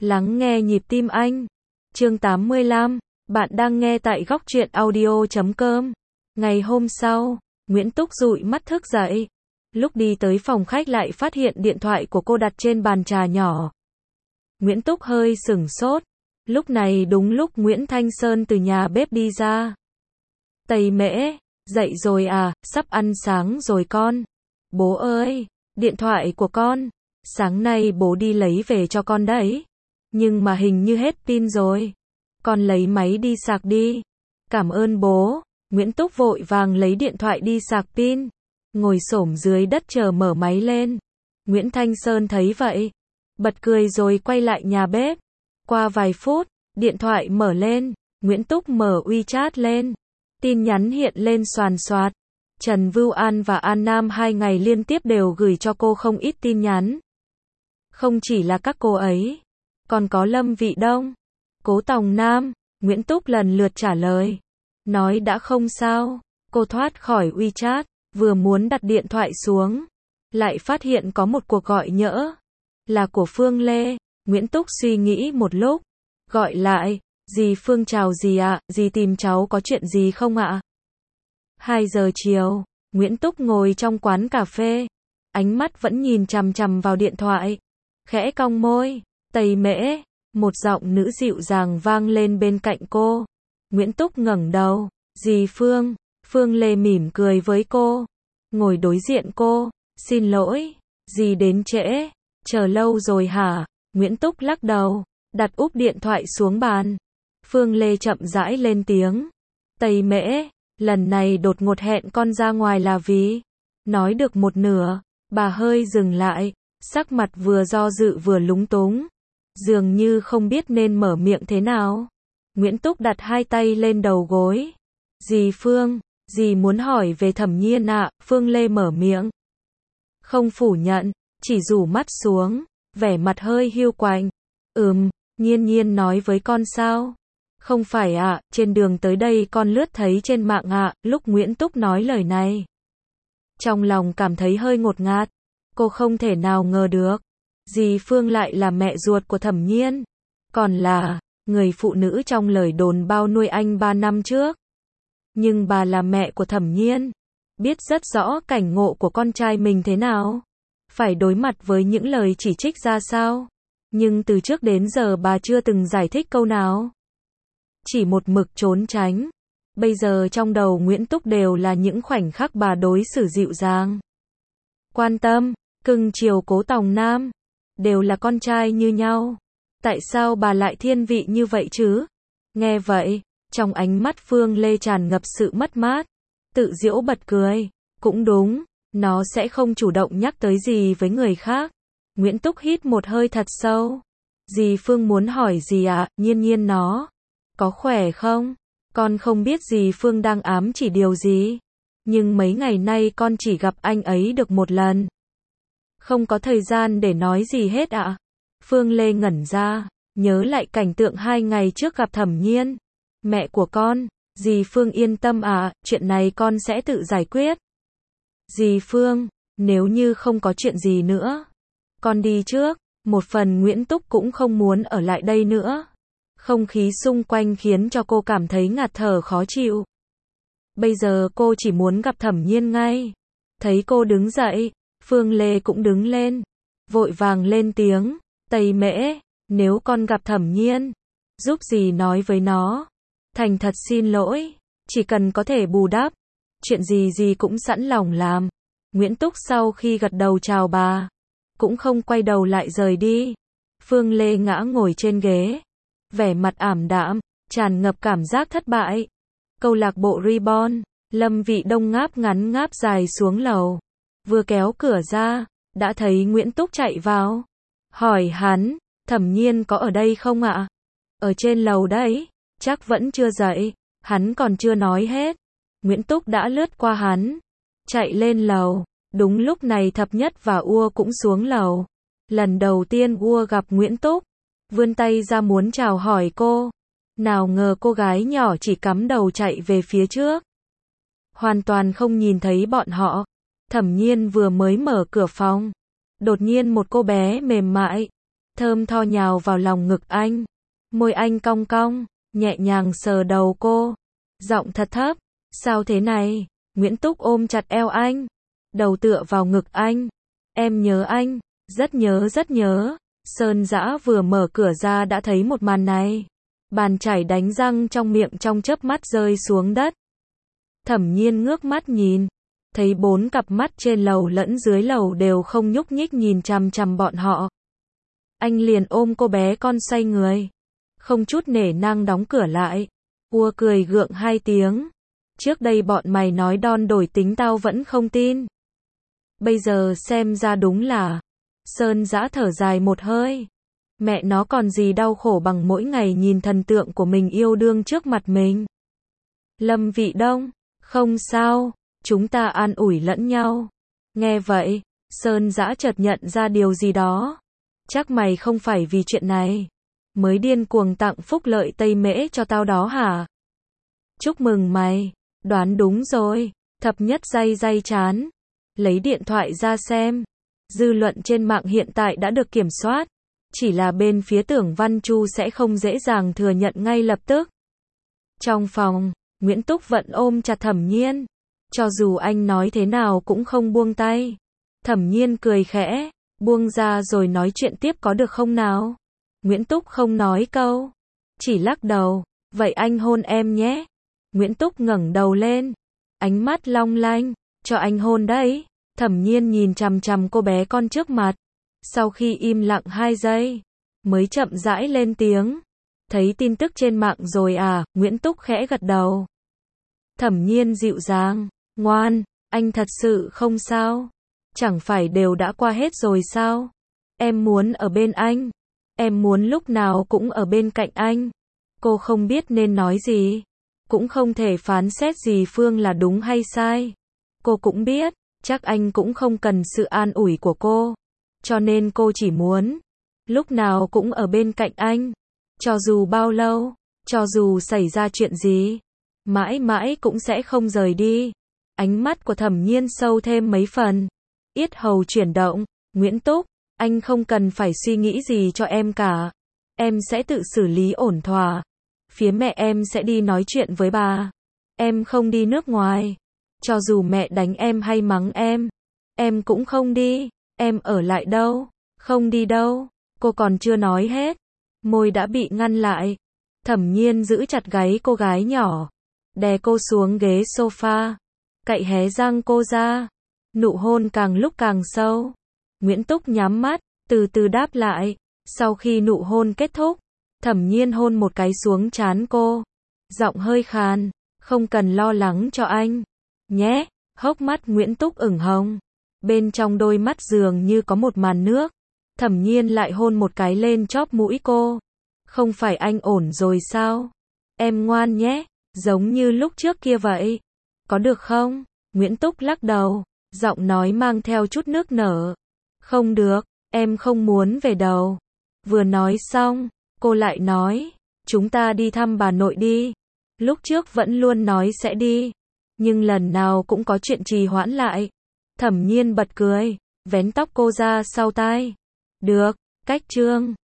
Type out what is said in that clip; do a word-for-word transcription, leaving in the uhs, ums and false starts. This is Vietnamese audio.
Lắng nghe nhịp tim anh. Chương tám mươi lăm. Bạn đang nghe tại góc truyện audio chấm com. Ngày hôm sau, Nguyễn Túc dụi mắt thức dậy. Lúc đi tới phòng khách lại phát hiện điện thoại của cô đặt trên bàn trà nhỏ. Nguyễn Túc hơi sửng sốt. Lúc này đúng lúc Nguyễn Thanh Sơn từ nhà bếp đi ra. Tây Mễ, dậy rồi à, sắp ăn sáng rồi con. Bố ơi, điện thoại của con. Sáng nay bố đi lấy về cho con đấy. Nhưng mà hình như hết pin rồi. Con lấy máy đi sạc đi. Cảm ơn bố. Nguyễn Túc vội vàng lấy điện thoại đi sạc pin. Ngồi xổm dưới đất chờ mở máy lên. Nguyễn Thanh Sơn thấy vậy. Bật cười rồi quay lại nhà bếp. Qua vài phút, điện thoại mở lên. Nguyễn Túc mở WeChat lên. Tin nhắn hiện lên xoàn xoạt. Trần Vưu An và An Nam hai ngày liên tiếp đều gửi cho cô không ít tin nhắn. Không chỉ là các cô ấy, còn có Lâm Vị Đông, Cố Tòng Nam, Nguyễn Túc lần lượt trả lời. Nói đã không sao, cô thoát khỏi WeChat, vừa muốn đặt điện thoại xuống. Lại phát hiện có một cuộc gọi nhỡ. Là của Phương Lê. Nguyễn Túc suy nghĩ một lúc. Gọi lại, dì Phương chào dì ạ, dì tìm cháu có chuyện gì không ạ? hai giờ chiều, Nguyễn Túc ngồi trong quán cà phê. Ánh mắt vẫn nhìn chằm chằm vào điện thoại. Khẽ cong môi, Tây Mễ, một giọng nữ dịu dàng vang lên bên cạnh cô. Nguyễn Túc ngẩng đầu, dì Phương. Phương Lê mỉm cười với cô. Ngồi đối diện cô, xin lỗi, dì đến trễ, chờ lâu rồi hả? Nguyễn Túc lắc đầu, đặt úp điện thoại xuống bàn. Phương Lê chậm rãi lên tiếng. Tây Mễ, lần này đột ngột hẹn con ra ngoài là vì... Nói được một nửa, bà hơi dừng lại, sắc mặt vừa do dự vừa lúng túng. Dường như không biết nên mở miệng thế nào. Nguyễn Túc đặt hai tay lên đầu gối. Dì Phương, dì muốn hỏi về Thẩm Nhiên ạ, Phương Lê mở miệng. Không phủ nhận, chỉ rủ mắt xuống, vẻ mặt hơi hiu quạnh. Ừm, Nhiên Nhiên nói với con sao? Không phải ạ, trên đường tới đây con lướt thấy trên mạng ạ, lúc Nguyễn Túc nói lời này. Trong lòng cảm thấy hơi ngột ngạt, cô không thể nào ngờ được. Dì Phương lại là mẹ ruột của Thẩm Nhiên, còn là người phụ nữ trong lời đồn bao nuôi anh ba năm trước. Nhưng bà là mẹ của Thẩm Nhiên, biết rất rõ cảnh ngộ của con trai mình thế nào, phải đối mặt với những lời chỉ trích ra sao. Nhưng từ trước đến giờ bà chưa từng giải thích câu nào, chỉ một mực trốn tránh. Bây giờ trong đầu Nguyễn Túc đều là những khoảnh khắc bà đối xử dịu dàng, quan tâm, cưng chiều Cố Tòng Nam. Đều là con trai như nhau. Tại sao bà lại thiên vị như vậy chứ? Nghe vậy, trong ánh mắt Phương Lê tràn ngập sự mất mát. Tự giễu bật cười. Cũng đúng, nó sẽ không chủ động nhắc tới gì với người khác. Nguyễn Túc hít một hơi thật sâu. Dì Phương muốn hỏi gì ạ? À? Nhiên Nhiên nó có khỏe không? Con không biết dì Phương đang ám chỉ điều gì. Nhưng mấy ngày nay con chỉ gặp anh ấy được một lần. Không có thời gian để nói gì hết ạ. À? Phương Lê ngẩn ra, nhớ lại cảnh tượng hai ngày trước gặp Thẩm Nhiên. Mẹ của con, dì Phương yên tâm à, chuyện này con sẽ tự giải quyết. Dì Phương, nếu như không có chuyện gì nữa, con đi trước. Một phần Nguyễn Túc cũng không muốn ở lại đây nữa. Không khí xung quanh khiến cho cô cảm thấy ngạt thở khó chịu. Bây giờ cô chỉ muốn gặp Thẩm Nhiên ngay. Thấy cô đứng dậy, Phương Lê cũng đứng lên, vội vàng lên tiếng. Tây Mễ, nếu con gặp Thẩm Nhiên, giúp dì nói với nó. Thành thật xin lỗi, chỉ cần có thể bù đắp, chuyện gì dì cũng sẵn lòng làm. Nguyễn Túc sau khi gật đầu chào bà, cũng không quay đầu lại rời đi. Phương Lê ngã ngồi trên ghế, vẻ mặt ảm đạm, tràn ngập cảm giác thất bại. Câu lạc bộ Reborn, Lâm Vị Đông ngáp ngắn ngáp dài xuống lầu. Vừa kéo cửa ra, đã thấy Nguyễn Túc chạy vào. Hỏi hắn, Thẩm Nhiên có ở đây không ạ? Ở trên lầu đấy, chắc vẫn chưa dậy. Hắn còn chưa nói hết. Nguyễn Túc đã lướt qua hắn, chạy lên lầu. Đúng lúc này Thập Nhất và Ua cũng xuống lầu. Lần đầu tiên Ua gặp Nguyễn Túc, vươn tay ra muốn chào hỏi cô. Nào ngờ cô gái nhỏ chỉ cắm đầu chạy về phía trước, hoàn toàn không nhìn thấy bọn họ. Thẩm Nhiên vừa mới mở cửa phòng, đột nhiên một cô bé mềm mại thơm tho nhào vào lòng ngực anh. Môi anh cong cong, nhẹ nhàng sờ đầu cô. Giọng thật thấp, sao thế này? Nguyễn Túc ôm chặt eo anh, đầu tựa vào ngực anh. Em nhớ anh, rất nhớ rất nhớ. Sơn Dã vừa mở cửa ra đã thấy một màn này. Bàn chải đánh răng trong miệng trong chớp mắt rơi xuống đất. Thẩm Nhiên ngước mắt nhìn, thấy bốn cặp mắt trên lầu lẫn dưới lầu đều không nhúc nhích nhìn chằm chằm bọn họ. Anh liền ôm cô bé con xoay người, không chút nể nang đóng cửa lại. Ua cười gượng hai tiếng. Trước đây bọn mày nói đon đổi tính tao vẫn không tin. Bây giờ xem ra đúng là. Sơn Dã thở dài một hơi. Mẹ nó còn gì đau khổ bằng mỗi ngày nhìn thần tượng của mình yêu đương trước mặt mình. Lâm Vị Đông, không sao, chúng ta an ủi lẫn nhau. Nghe vậy, Sơn Dã chợt nhận ra điều gì đó. Chắc mày không phải vì chuyện này mới điên cuồng tặng phúc lợi Tây Mễ cho tao đó hả? Chúc mừng mày, đoán đúng rồi. Thập Nhất day day chán, lấy điện thoại ra xem. Dư luận trên mạng hiện tại đã được kiểm soát, chỉ là bên phía Tưởng Văn Chu sẽ không dễ dàng thừa nhận ngay lập tức. Trong phòng, Nguyễn Túc vẫn ôm chặt Thẩm Nhiên, cho dù anh nói thế nào cũng không buông tay. Thẩm Nhiên cười khẽ, buông ra rồi nói chuyện tiếp có được không nào? Nguyễn Túc không nói câu, chỉ lắc đầu. Vậy anh hôn em nhé. Nguyễn Túc ngẩng đầu lên, ánh mắt long lanh, cho anh hôn đấy. Thẩm Nhiên nhìn chằm chằm cô bé con trước mặt, sau khi im lặng hai giây, mới chậm rãi lên tiếng. Thấy tin tức trên mạng rồi à? Nguyễn Túc khẽ gật đầu. Thẩm Nhiên dịu dàng, ngoan, anh thật sự không sao. Chẳng phải đều đã qua hết rồi sao? Em muốn ở bên anh. Em muốn lúc nào cũng ở bên cạnh anh. Cô không biết nên nói gì, cũng không thể phán xét gì Phương là đúng hay sai. Cô cũng biết, chắc anh cũng không cần sự an ủi của cô. Cho nên cô chỉ muốn lúc nào cũng ở bên cạnh anh. Cho dù bao lâu, cho dù xảy ra chuyện gì, mãi mãi cũng sẽ không rời đi. Ánh mắt của Thẩm Nhiên sâu thêm mấy phần, yết hầu chuyển động. Nguyễn Túc, anh không cần phải suy nghĩ gì cho em cả. Em sẽ tự xử lý ổn thỏa. Phía mẹ em sẽ đi nói chuyện với bà. Em không đi nước ngoài. Cho dù mẹ đánh em hay mắng em, em cũng không đi. Em ở lại đâu? Không đi đâu. Cô còn chưa nói hết, môi đã bị ngăn lại. Thẩm Nhiên giữ chặt gáy cô gái nhỏ, đè cô xuống ghế sofa, cậy hé răng cô ra. Nụ hôn càng lúc càng sâu. Nguyễn Túc nhắm mắt, từ từ đáp lại. Sau khi nụ hôn kết thúc, Thẩm Nhiên hôn một cái xuống trán cô, giọng hơi khàn, không cần lo lắng cho anh nhé. Hốc mắt Nguyễn Túc ửng hồng, bên trong đôi mắt dường như có một màn nước. Thẩm Nhiên lại hôn một cái lên chóp mũi cô. Không phải anh ổn rồi sao? Em ngoan nhé, giống như lúc trước kia vậy. Có được không? Nguyễn Túc lắc đầu, giọng nói mang theo chút nước nở. Không được, em không muốn về đâu. Vừa nói xong, cô lại nói, chúng ta đi thăm bà nội đi. Lúc trước vẫn luôn nói sẽ đi, nhưng lần nào cũng có chuyện trì hoãn lại. Thẩm Nhiên bật cười, vén tóc cô ra sau tai. Được, cách trương.